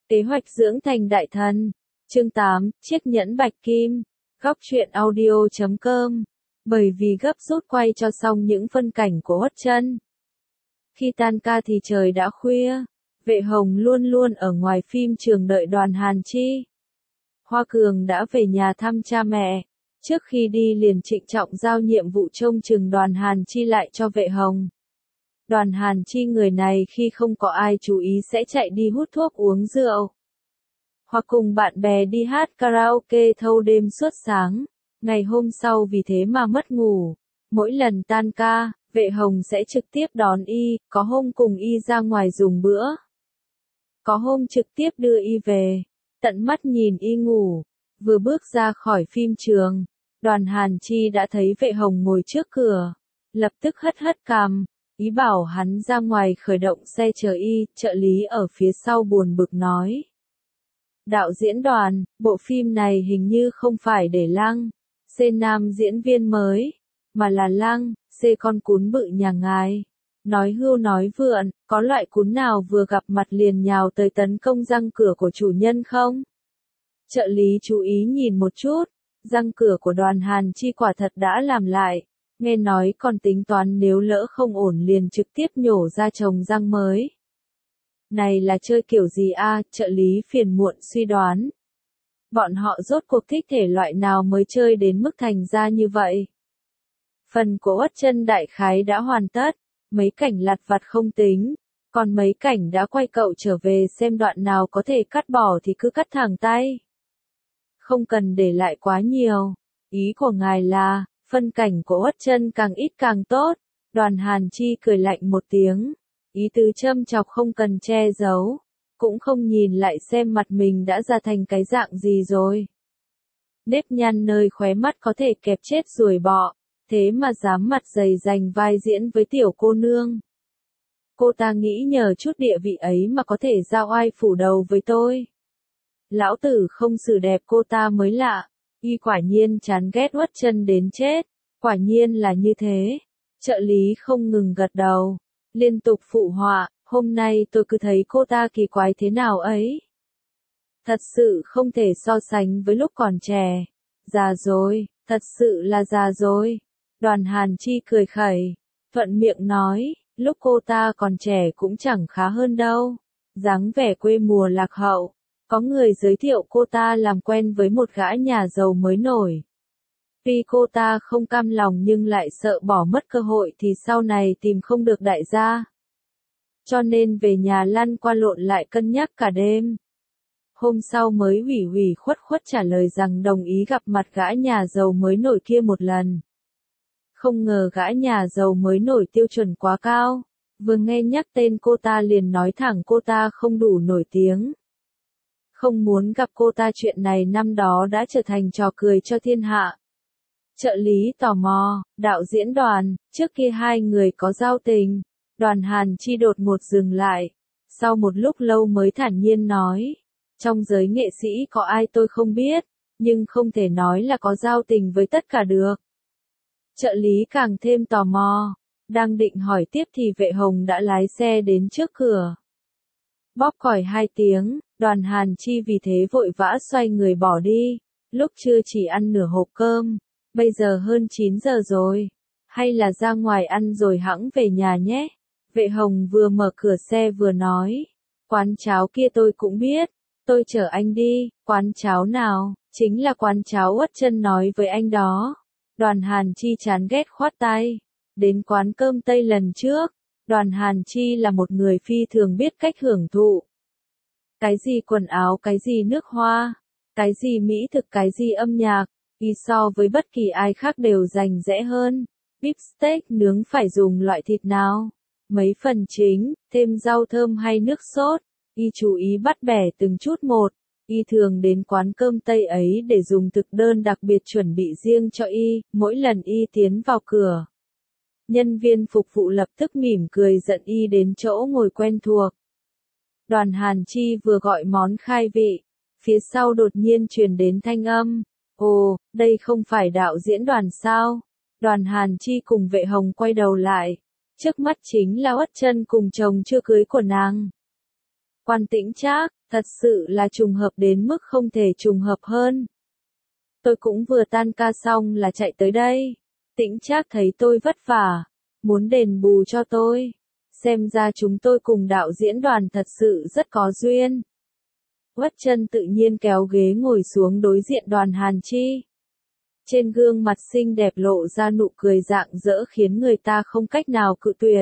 Kế hoạch dưỡng thành đại thần. Chương 8, chiếc nhẫn bạch kim. Góc truyện audio.com. Bởi vì gấp rút quay cho xong những phân cảnh của Uất Chân. Khi tan ca thì trời đã khuya. Vệ Hồng luôn luôn ở ngoài phim trường đợi Đoàn Hàn Chi. Hoa Cường đã về nhà thăm cha mẹ. Trước khi đi liền trịnh trọng giao nhiệm vụ trông chừng Đoàn Hàn Chi lại cho Vệ Hồng. Đoàn Hàn Chi người này khi không có ai chú ý sẽ chạy đi hút thuốc uống rượu. Hoặc cùng bạn bè đi hát karaoke thâu đêm suốt sáng. Ngày hôm sau vì thế mà mất ngủ. Mỗi lần tan ca, Vệ Hồng sẽ trực tiếp đón y, có hôm cùng y ra ngoài dùng bữa. Có hôm trực tiếp đưa y về, tận mắt nhìn y ngủ. Vừa bước ra khỏi phim trường, Đoàn Hàn Chi đã thấy Vệ Hồng ngồi trước cửa. Lập tức hất hất cằm, ý bảo hắn ra ngoài khởi động xe chờ y, trợ lý ở phía sau buồn bực nói. Đạo diễn Đoàn, bộ phim này hình như không phải để Lăng, C nam diễn viên mới, mà là Lăng, C con cún bự nhà ngài. Nói hưu nói vượn, có loại cún nào vừa gặp mặt liền nhào tới tấn công răng cửa của chủ nhân không? Trợ lý chú ý nhìn một chút, răng cửa của Đoàn Hàn Chi quả thật đã làm lại, nghe nói còn tính toán nếu lỡ không ổn liền trực tiếp nhổ ra trồng răng mới. Này là chơi kiểu gì a? Trợ lý phiền muộn suy đoán. Bọn họ rốt cuộc thích thể loại nào mới chơi đến mức thành ra như vậy? Phần của Uất Chân đại khái đã hoàn tất, mấy cảnh lặt vặt không tính, còn mấy cảnh đã quay cậu trở về xem đoạn nào có thể cắt bỏ thì cứ cắt thẳng tay. Không cần để lại quá nhiều, ý của ngài là, phân cảnh của Uất Chân càng ít càng tốt. Đoàn Hàn Chi cười lạnh một tiếng, ý tứ châm chọc không cần che giấu, cũng không nhìn lại xem mặt mình đã ra thành cái dạng gì rồi. Nếp nhăn nơi khóe mắt có thể kẹp chết ruồi bọ, thế mà dám mặt dày giành vai diễn với tiểu cô nương. Cô ta nghĩ nhờ chút địa vị ấy mà có thể giao oai phủ đầu với tôi. Lão tử không xử đẹp cô ta mới lạ, y quả nhiên chán ghét Uất Chân đến chết, quả nhiên là như thế. Trợ lý không ngừng gật đầu, liên tục phụ họa, hôm nay tôi cứ thấy cô ta kỳ quái thế nào ấy. Thật sự không thể so sánh với lúc còn trẻ, già rồi, thật sự là già rồi. Đoàn Hàn Chi cười khẩy, thuận miệng nói, lúc cô ta còn trẻ cũng chẳng khá hơn đâu, dáng vẻ quê mùa lạc hậu. Có người giới thiệu cô ta làm quen với một gã nhà giàu mới nổi. Tuy cô ta không cam lòng nhưng lại sợ bỏ mất cơ hội thì sau này tìm không được đại gia. Cho nên về nhà lăn qua lộn lại cân nhắc cả đêm. Hôm sau mới ủy khuất trả lời rằng đồng ý gặp mặt gã nhà giàu mới nổi kia một lần. Không ngờ gã nhà giàu mới nổi tiêu chuẩn quá cao, vừa nghe nhắc tên cô ta liền nói thẳng cô ta không đủ nổi tiếng. Không muốn gặp cô ta chuyện này năm đó đã trở thành trò cười cho thiên hạ. Trợ lý tò mò, đạo diễn Đoàn, trước kia hai người có giao tình. Đoàn Hàn Chi đột ngột dừng lại, sau một lúc lâu mới thản nhiên nói, trong giới nghệ sĩ có ai tôi không biết, nhưng không thể nói là có giao tình với tất cả được. Trợ lý càng thêm tò mò, đang định hỏi tiếp thì Vệ Hồng đã lái xe đến trước cửa. Bóp còi 2 tiếng, Đoàn Hàn Chi vì thế vội vã xoay người bỏ đi, lúc trưa chỉ ăn nửa hộp cơm, bây giờ hơn 9 giờ rồi, hay là ra ngoài ăn rồi hẵng về nhà nhé. Vệ Hồng vừa mở cửa xe vừa nói, quán cháo kia tôi cũng biết, tôi chở anh đi. Quán cháo nào? Chính là quán cháo Uất Chân nói với anh đó. Đoàn Hàn Chi chán ghét khoát tay, đến quán cơm Tây lần trước. Đoàn Hàn Chi là một người phi thường biết cách hưởng thụ. Cái gì quần áo, cái gì nước hoa, cái gì mỹ thực, cái gì âm nhạc, y so với bất kỳ ai khác đều rành rẽ hơn. Beef steak nướng phải dùng loại thịt nào, mấy phần chính, thêm rau thơm hay nước sốt, y chú ý bắt bẻ từng chút một. Y thường đến quán cơm Tây ấy để dùng thực đơn đặc biệt chuẩn bị riêng cho y, mỗi lần y tiến vào cửa. Nhân viên phục vụ lập tức mỉm cười dẫn y đến chỗ ngồi quen thuộc. Đoàn Hàn Chi vừa gọi món khai vị, phía sau đột nhiên truyền đến thanh âm. Ồ, đây không phải đạo diễn Đoàn sao? Đoàn Hàn Chi cùng Vệ Hồng quay đầu lại. Trước mắt chính là Uất Chân cùng chồng chưa cưới của nàng. Quan Tĩnh Trác, Thật sự là trùng hợp đến mức không thể trùng hợp hơn. Tôi cũng vừa tan ca xong là chạy tới đây. Tĩnh Trác thấy tôi vất vả, muốn đền bù cho tôi. Xem ra chúng tôi cùng đạo diễn Đoàn thật sự rất có duyên. Uất Chân tự nhiên kéo ghế ngồi xuống đối diện Đoàn Hàn Chi. Trên gương mặt xinh đẹp lộ ra nụ cười rạng rỡ khiến người ta không cách nào cự tuyệt.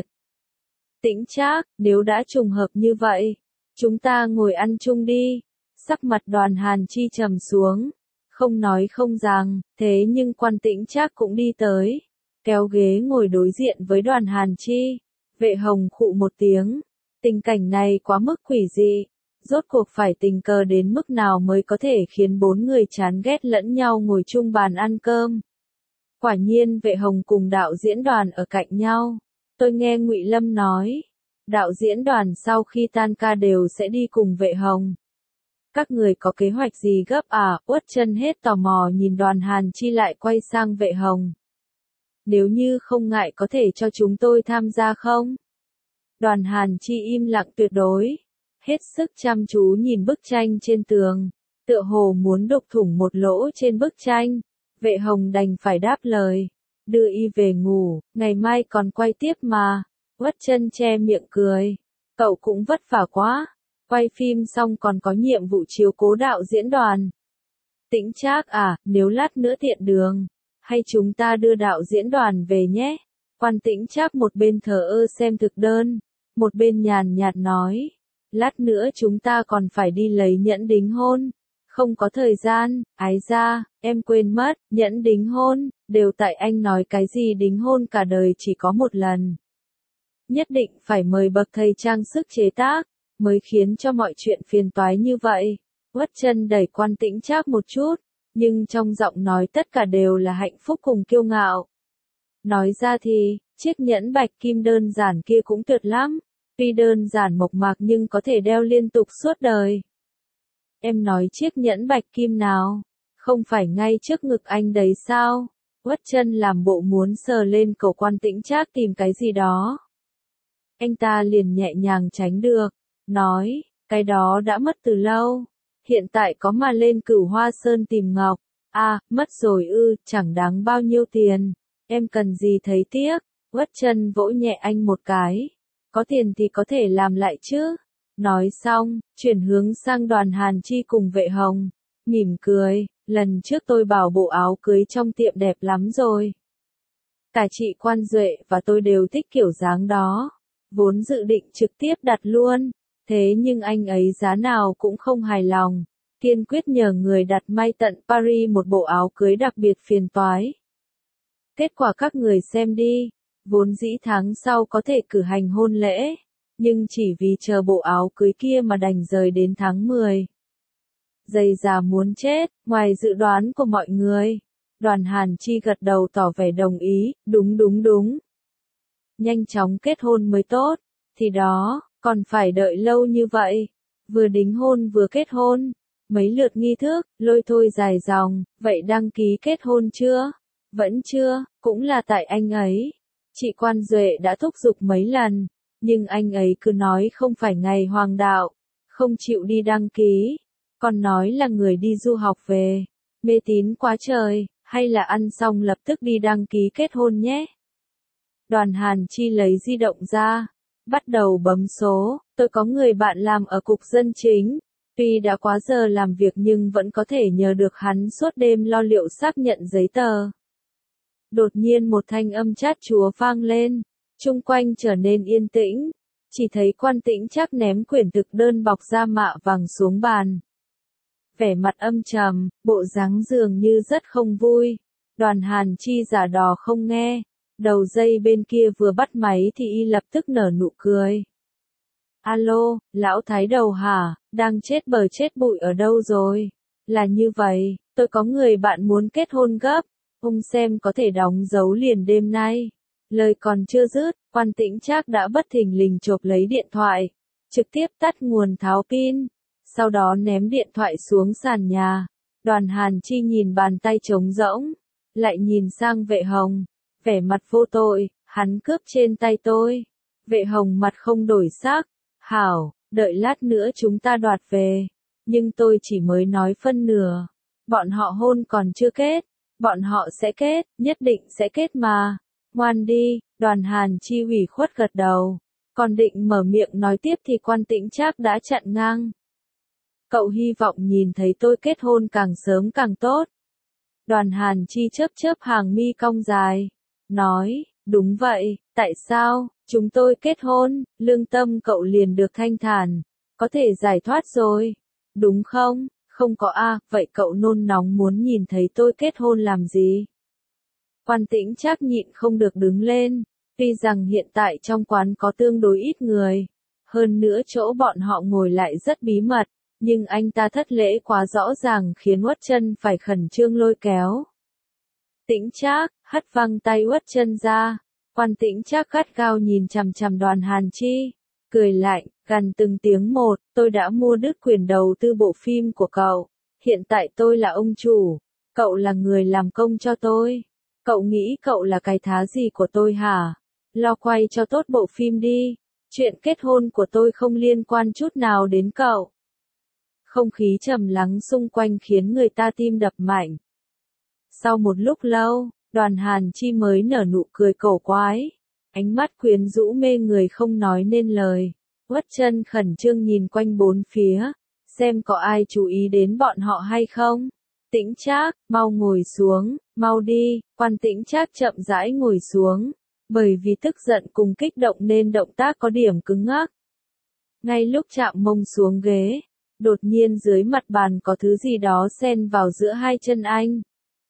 Tĩnh Trác, nếu đã trùng hợp như vậy, chúng ta ngồi ăn chung đi. Sắc mặt Đoàn Hàn Chi trầm xuống, không nói không rằng, thế nhưng Quan Tĩnh Trác cũng đi tới, kéo ghế ngồi đối diện với Đoàn Hàn Chi. Vệ Hồng khụ một tiếng, tình cảnh này quá mức quỷ dị, rốt cuộc phải tình cờ đến mức nào mới có thể khiến bốn người chán ghét lẫn nhau ngồi chung bàn ăn cơm. Quả nhiên Vệ Hồng cùng đạo diễn Đoàn ở cạnh nhau. Tôi nghe Ngụy Lâm nói, đạo diễn Đoàn sau khi tan ca đều sẽ đi cùng Vệ Hồng. Các người có kế hoạch gì gấp à? Uất Chân hết tò mò nhìn Đoàn Hàn Chi lại quay sang Vệ Hồng. Nếu như không ngại có thể cho chúng tôi tham gia không? Đoàn Hàn Chi im lặng tuyệt đối, hết sức chăm chú nhìn bức tranh trên tường, tựa hồ muốn đục thủng một lỗ trên bức tranh. Vệ Hồng đành phải đáp lời, đưa y về ngủ, ngày mai còn quay tiếp mà. Uất Chân che miệng cười, cậu cũng vất vả quá, quay phim xong còn có nhiệm vụ chiếu cố đạo diễn Đoàn. Tĩnh Trác à, nếu lát nữa tiện đường, hay chúng ta đưa đạo diễn Đoàn về nhé. Quan Tĩnh Trác một bên thờ ơ xem thực đơn, một bên nhàn nhạt nói, lát nữa chúng ta còn phải đi lấy nhẫn đính hôn, không có thời gian. Ái ra, em quên mất, nhẫn đính hôn, đều tại anh nói cái gì đính hôn cả đời chỉ có một lần. Nhất định phải mời bậc thầy trang sức chế tác, mới khiến cho mọi chuyện phiền toái như vậy. Uất Chân đẩy Quan Tĩnh Trác một chút, nhưng trong giọng nói tất cả đều là hạnh phúc cùng kiêu ngạo. Nói ra thì, chiếc nhẫn bạch kim đơn giản kia cũng tuyệt lắm, tuy đơn giản mộc mạc nhưng có thể đeo liên tục suốt đời. Em nói chiếc nhẫn bạch kim nào? Không phải ngay trước ngực anh đấy sao? Uất Chân làm bộ muốn sờ lên cổ Quan Tĩnh Trác tìm cái gì đó. Anh ta liền nhẹ nhàng tránh được, nói, cái đó đã mất từ lâu, hiện tại có mà lên Cửu Hoa Sơn tìm ngọc. À, mất rồi ư, chẳng đáng bao nhiêu tiền, em cần gì thấy tiếc. Uất Chân vỗ nhẹ anh một cái, có tiền thì có thể làm lại chứ. Nói xong, chuyển hướng sang Đoàn Hàn Chi cùng Vệ Hồng, mỉm cười, lần trước tôi bảo bộ áo cưới trong tiệm đẹp lắm rồi. Cả chị Quan Duệ và tôi đều thích kiểu dáng đó, vốn dự định trực tiếp đặt luôn, thế nhưng anh ấy giá nào cũng không hài lòng, kiên quyết nhờ người đặt may tận Paris một bộ áo cưới đặc biệt phiền toái. Kết quả các người xem đi, vốn dĩ tháng sau có thể cử hành hôn lễ, nhưng chỉ vì chờ bộ áo cưới kia mà đành rời đến tháng 10. Dày già muốn chết, ngoài dự đoán của mọi người. Đoàn Hàn Chi gật đầu tỏ vẻ đồng ý, đúng đúng đúng. Nhanh chóng kết hôn mới tốt, thì đó, còn phải đợi lâu như vậy. Vừa đính hôn vừa kết hôn, mấy lượt nghi thức, lôi thôi dài dòng, vậy đăng ký kết hôn chưa? Vẫn chưa, cũng là tại anh ấy. Chị Quan Duệ đã thúc giục mấy lần, nhưng anh ấy cứ nói không phải ngày hoàng đạo, không chịu đi đăng ký, còn nói là người đi du học về, mê tín quá trời, hay là ăn xong lập tức đi đăng ký kết hôn nhé. Đoàn Hàn Chi lấy di động ra, bắt đầu bấm số, tôi có người bạn làm ở cục dân chính, tuy đã quá giờ làm việc nhưng vẫn có thể nhờ được hắn suốt đêm lo liệu xác nhận giấy tờ. Đột nhiên một thanh âm chát chúa vang lên, chung quanh trở nên yên tĩnh, chỉ thấy Quan Tĩnh Trác ném quyển thực đơn bọc da mạ vàng xuống bàn. Vẻ mặt âm trầm, bộ dáng dường như rất không vui. Đoàn Hàn Chi giả đò không nghe, đầu dây bên kia vừa bắt máy thì y lập tức nở nụ cười. Alo, lão thái đầu hả, đang chết bờ chết bụi ở đâu rồi? Là như vậy, tôi có người bạn muốn kết hôn gấp, ông xem có thể đóng dấu liền đêm nay. Lời còn chưa dứt, Quan Tĩnh Trác đã bất thình lình chộp lấy điện thoại, trực tiếp tắt nguồn tháo pin, sau đó ném điện thoại xuống sàn nhà. Đoàn Hàn Chi nhìn bàn tay trống rỗng, lại nhìn sang Vệ Hồng, vẻ mặt vô tội, hắn cướp trên tay tôi. Vệ Hồng mặt không đổi sắc, hảo, đợi lát nữa chúng ta đoạt về. Nhưng tôi chỉ mới nói phân nửa. Bọn họ hôn còn chưa kết. Bọn họ sẽ kết, nhất định sẽ kết mà. Ngoan đi, Đoàn Hàn Chi ủy khuất gật đầu. Còn định mở miệng nói tiếp thì Quan Tĩnh Trác đã chặn ngang. Cậu hy vọng nhìn thấy tôi kết hôn càng sớm càng tốt. Đoàn Hàn Chi chớp chớp hàng mi cong dài. Nói, đúng vậy, tại sao, chúng tôi kết hôn, lương tâm cậu liền được thanh thản. Có thể giải thoát rồi. Đúng không? Không có a, vậy cậu nôn nóng muốn nhìn thấy tôi kết hôn làm gì? Quan Tĩnh Trác nhịn không được đứng lên. Tuy rằng hiện tại trong quán có tương đối ít người. Hơn nữa chỗ bọn họ ngồi lại rất bí mật. Nhưng anh ta thất lễ quá rõ ràng khiến Uất Chân phải khẩn trương lôi kéo. Tĩnh Trác, hất văng tay Uất Chân ra. Quan Tĩnh Trác gắt gao nhìn chằm chằm Đoàn Hàn Chi. Cười lạnh, gằn từng tiếng một, tôi đã mua đứt quyền đầu tư bộ phim của cậu. Hiện tại tôi là ông chủ. Cậu là người làm công cho tôi. Cậu nghĩ cậu là cái thá gì của tôi hả? Lo quay cho tốt bộ phim đi. Chuyện kết hôn của tôi không liên quan chút nào đến cậu. Không khí trầm lắng xung quanh khiến người ta tim đập mạnh. Sau một lúc lâu, Đoàn Hàn Chi mới nở nụ cười cổ quái. Ánh mắt quyến rũ mê người không nói nên lời. Uất Chân khẩn trương nhìn quanh bốn phía, xem có ai chú ý đến bọn họ hay không. Tĩnh Trác, mau ngồi xuống, mau đi. Quan Tĩnh Trác chậm rãi ngồi xuống, bởi vì tức giận cùng kích động nên động tác có điểm cứng ngắc. Ngay lúc chạm mông xuống ghế, đột nhiên dưới mặt bàn có thứ gì đó xen vào giữa hai chân anh.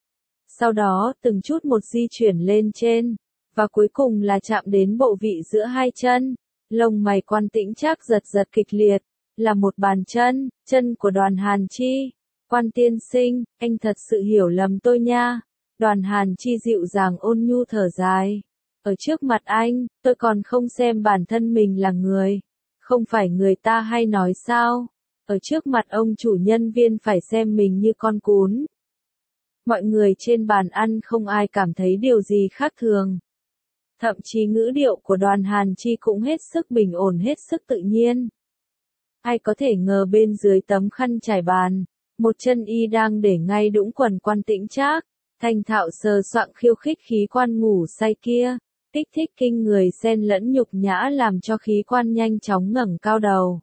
Sau đó từng chút một di chuyển lên trên, và cuối cùng là chạm đến bộ vị giữa hai chân. Lông mày Quan Tĩnh Trác giật giật kịch liệt, là một bàn chân, chân của Đoàn Hàn Chi. Quan tiên sinh, anh thật sự hiểu lầm tôi nha. Đoàn Hàn Chi dịu dàng ôn nhu thở dài. Ở trước mặt anh, tôi còn không xem bản thân mình là người. Không phải người ta hay nói sao? Ở trước mặt ông chủ nhân viên phải xem mình như con cún. Mọi người trên bàn ăn không ai cảm thấy điều gì khác thường. Thậm chí ngữ điệu của Đoàn Hàn Chi cũng hết sức bình ổn, hết sức tự nhiên. Ai có thể ngờ bên dưới tấm khăn trải bàn, một chân y đang để ngay đũng quần Quan Tĩnh Trác, thành thạo sờ soạng khiêu khích khí quan ngủ say kia, kích thích kinh người xen lẫn nhục nhã làm cho khí quan nhanh chóng ngẩng cao đầu.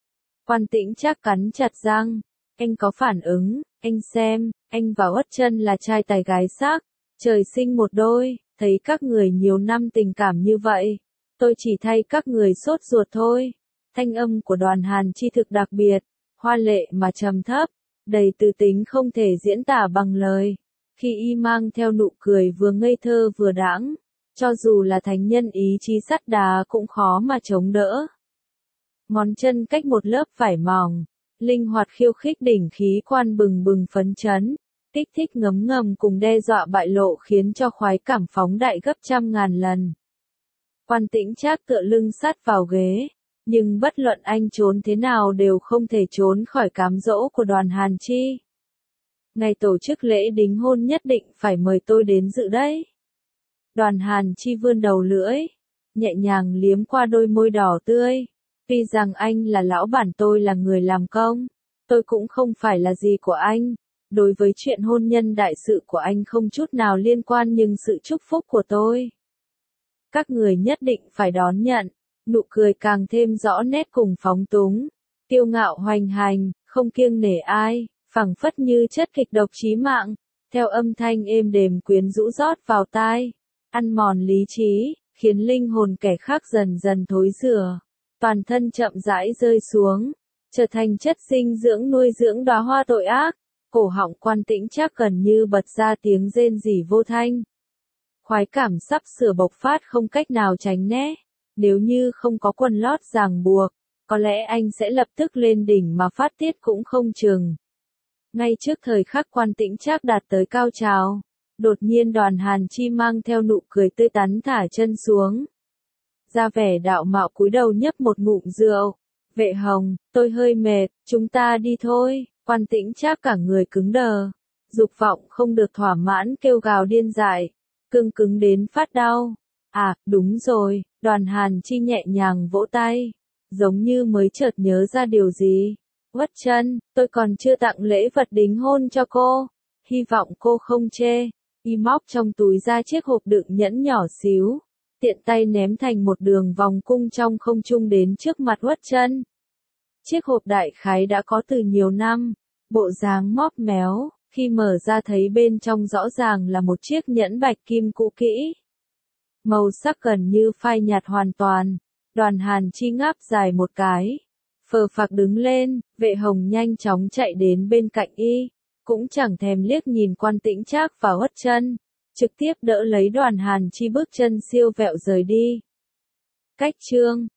Quan Tĩnh Trác cắn chặt răng, anh có phản ứng, anh xem, anh và Uất Chân là trai tài gái sắc, trời sinh một đôi, thấy các người nhiều năm tình cảm như vậy, tôi chỉ thay các người sốt ruột thôi. Thanh âm của Đoàn Hàn Chi thực đặc biệt, hoa lệ mà trầm thấp, đầy tư tính không thể diễn tả bằng lời. Khi y mang theo nụ cười vừa ngây thơ vừa đãng, cho dù là thánh nhân ý chí sắt đá cũng khó mà chống đỡ. Ngón chân cách một lớp vải mỏng, linh hoạt khiêu khích đỉnh khí quan bừng bừng phấn chấn, kích thích ngấm ngầm cùng đe dọa bại lộ khiến cho khoái cảm phóng đại gấp trăm ngàn lần. Quan Tĩnh Trác tựa lưng sát vào ghế, nhưng bất luận anh trốn thế nào đều không thể trốn khỏi cám dỗ của Đoàn Hàn Chi. Ngày tổ chức lễ đính hôn nhất định phải mời tôi đến dự đấy. Đoàn Hàn Chi vươn đầu lưỡi, nhẹ nhàng liếm qua đôi môi đỏ tươi. Tuy rằng anh là lão bản, tôi là người làm công, tôi cũng không phải là gì của anh. Đối với chuyện hôn nhân đại sự của anh không chút nào liên quan, nhưng sự chúc phúc của tôi, các người nhất định phải đón nhận. Nụ cười càng thêm rõ nét cùng phóng túng, kiêu ngạo hoành hành, không kiêng nể ai, phảng phất như chất kịch độc chí mạng, theo âm thanh êm đềm quyến rũ rót vào tai, ăn mòn lý trí, khiến linh hồn kẻ khác dần dần thối rữa, toàn thân chậm rãi rơi xuống, trở thành chất dinh dưỡng nuôi dưỡng đóa hoa tội ác. Cổ họng Quan Tĩnh Trác gần như bật ra tiếng rên rỉ vô thanh. Khoái cảm sắp sửa bộc phát không cách nào tránh né. Nếu như không có quần lót ràng buộc, có lẽ anh sẽ lập tức lên đỉnh mà phát tiết cũng không chừng. Ngay trước thời khắc Quan Tĩnh Trác đạt tới cao trào, đột nhiên Đoàn Hàn Chi mang theo nụ cười tươi tắn thả chân xuống. Ra vẻ đạo mạo cúi đầu nhấp một ngụm rượu. Vệ Hồng, tôi hơi mệt, chúng ta đi thôi. Quan Tĩnh Trác cả người cứng đờ, dục vọng không được thỏa mãn kêu gào điên dại, cứng cứng đến phát đau. À, đúng rồi, Đoàn Hàn Chi nhẹ nhàng vỗ tay. giống như mới chợt nhớ ra điều gì. Uất Chân, tôi còn chưa tặng lễ vật đính hôn cho cô. Hy vọng cô không chê. Y móc trong túi ra chiếc hộp đựng nhẫn nhỏ xíu. Tiện tay ném thành một đường vòng cung trong không trung đến trước mặt Uất Chân. Chiếc hộp đại khái đã có từ nhiều năm. Bộ dáng móp méo. Khi mở ra thấy bên trong rõ ràng là một chiếc nhẫn bạch kim cũ kỹ. Màu sắc gần như phai nhạt hoàn toàn. Đoàn Hàn Chi ngáp dài một cái. Phờ phạc đứng lên, Vệ Hồng nhanh chóng chạy đến bên cạnh y. Cũng chẳng thèm liếc nhìn Quan Tĩnh Trác và Uất Chân. Trực tiếp đỡ lấy Đoàn Hàn Chi bước chân siêu vẹo rời đi. Cách chương